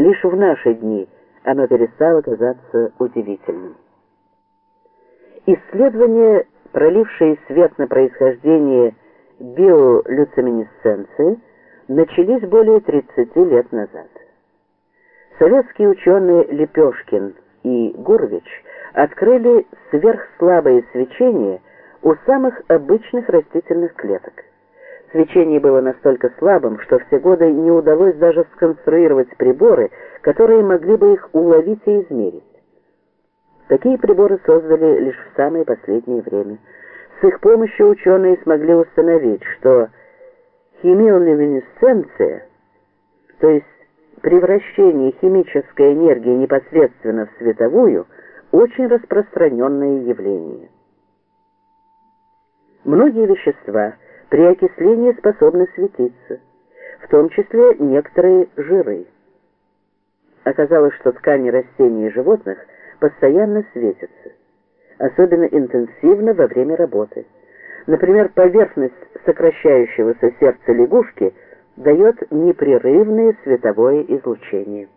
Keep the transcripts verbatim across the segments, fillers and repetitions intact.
лишь в наши дни оно перестало казаться удивительным. Исследования, пролившие свет на происхождение биолюциминесценции, начались более тридцати лет назад. Советские ученые Лепешкин и Гурвич открыли сверхслабое свечение у самых обычных растительных клеток. Свечение было настолько слабым, что все годы не удалось даже сконструировать приборы, которые могли бы их уловить и измерить. Такие приборы создали лишь в самое последнее время. С их помощью ученые смогли установить, что химиолюминесценция, то есть превращение химической энергии непосредственно в световую, очень распространенное явление. Многие вещества при окислении способны светиться, в том числе некоторые жиры. Оказалось, что ткани растений и животных постоянно светятся, особенно интенсивно во время работы. Например, поверхность сокращающегося сердца лягушки дает непрерывное световое излучение.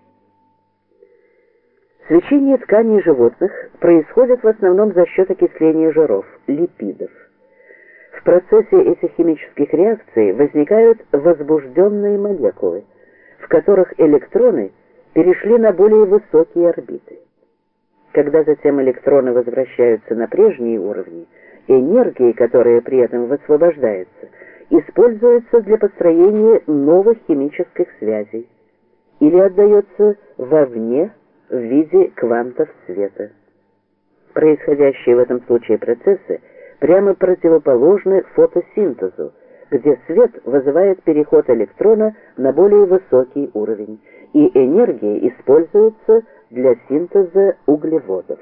Свечение тканей животных происходит в основном за счет окисления жиров, липидов. В процессе этих химических реакций возникают возбужденные молекулы, в которых электроны перешли на более высокие орбиты. Когда затем электроны возвращаются на прежние уровни, энергия, которая при этом высвобождается, используется для построения новых химических связей или отдается вовне в виде квантов света. Происходящие в этом случае процессы прямо противоположны фотосинтезу, где свет вызывает переход электрона на более высокий уровень, и энергия используется для синтеза углеводов.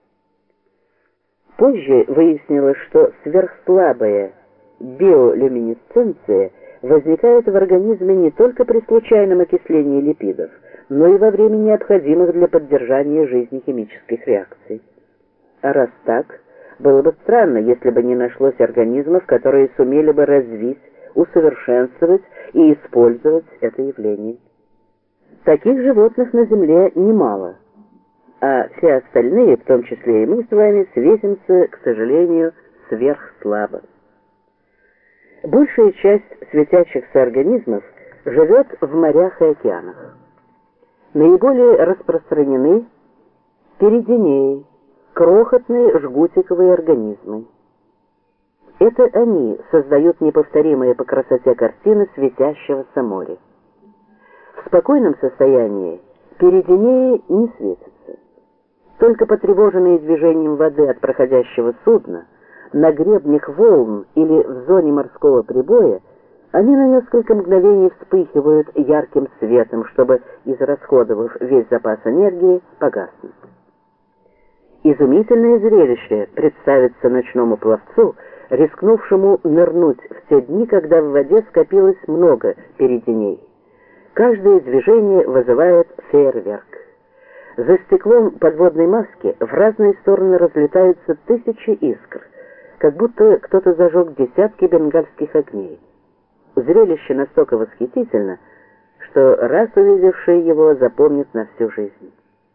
Позже выяснилось, что сверхслабая биолюминесценция возникает в организме не только при случайном окислении липидов, но и во время необходимых для поддержания жизни химических реакций. А раз так, было бы странно, если бы не нашлось организмов, которые сумели бы развить, усовершенствовать и использовать это явление. Таких животных на Земле немало, а все остальные, в том числе и мы с вами, светимся, к сожалению, сверхслабо. Большая часть светящихся организмов живет в морях и океанах. Наиболее распространены пиридинеи, крохотные жгутиковые организмы. Это они создают неповторимые по красоте картины светящегося моря. В спокойном состоянии пиридинеи не светятся. Только потревоженные движением воды от проходящего судна, на гребнях волн или в зоне морского прибоя, они на несколько мгновений вспыхивают ярким светом, чтобы, израсходовав весь запас энергии, погаснуть. Изумительное зрелище представится ночному пловцу, рискнувшему нырнуть в те дни, когда в воде скопилось много пиридиней. Каждое движение вызывает фейерверк. За стеклом подводной маски в разные стороны разлетаются тысячи искр, как будто кто-то зажег десятки бенгальских огней. Зрелище настолько восхитительно, что раз увидевший его запомнит на всю жизнь.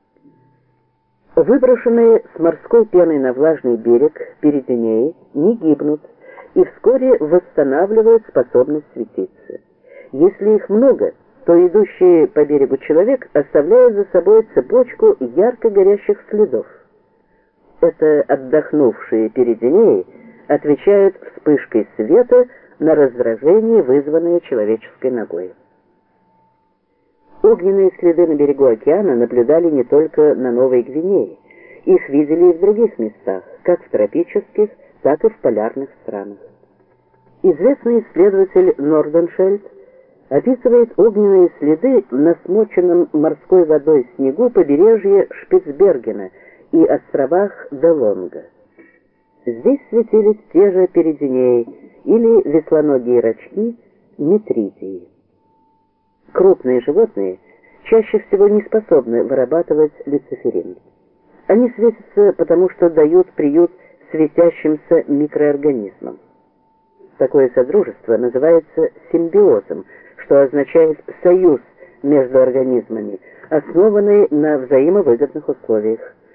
Выброшенные с морской пеной на влажный берег пиридинеи не гибнут и вскоре восстанавливают способность светиться. Если их много, то идущий по берегу человек оставляет за собой цепочку ярко горящих следов. Это отдохнувшие пиридинеи отвечают вспышкой света на раздражение, вызванное человеческой ногой. Огненные следы на берегу океана наблюдали не только на Новой Гвинее. Их видели и в других местах, как в тропических, так и в полярных странах. Известный исследователь Норденшельд описывает огненные следы на смоченном морской водой снегу побережье Шпицбергена и островах Делонга. Здесь светились те же пиридинеи или веслоногие рачки метридии. Крупные животные чаще всего не способны вырабатывать люциферин. Они светятся потому, что дают приют светящимся микроорганизмам. Такое содружество называется симбиозом, что означает союз между организмами, основанный на взаимовыгодных условиях.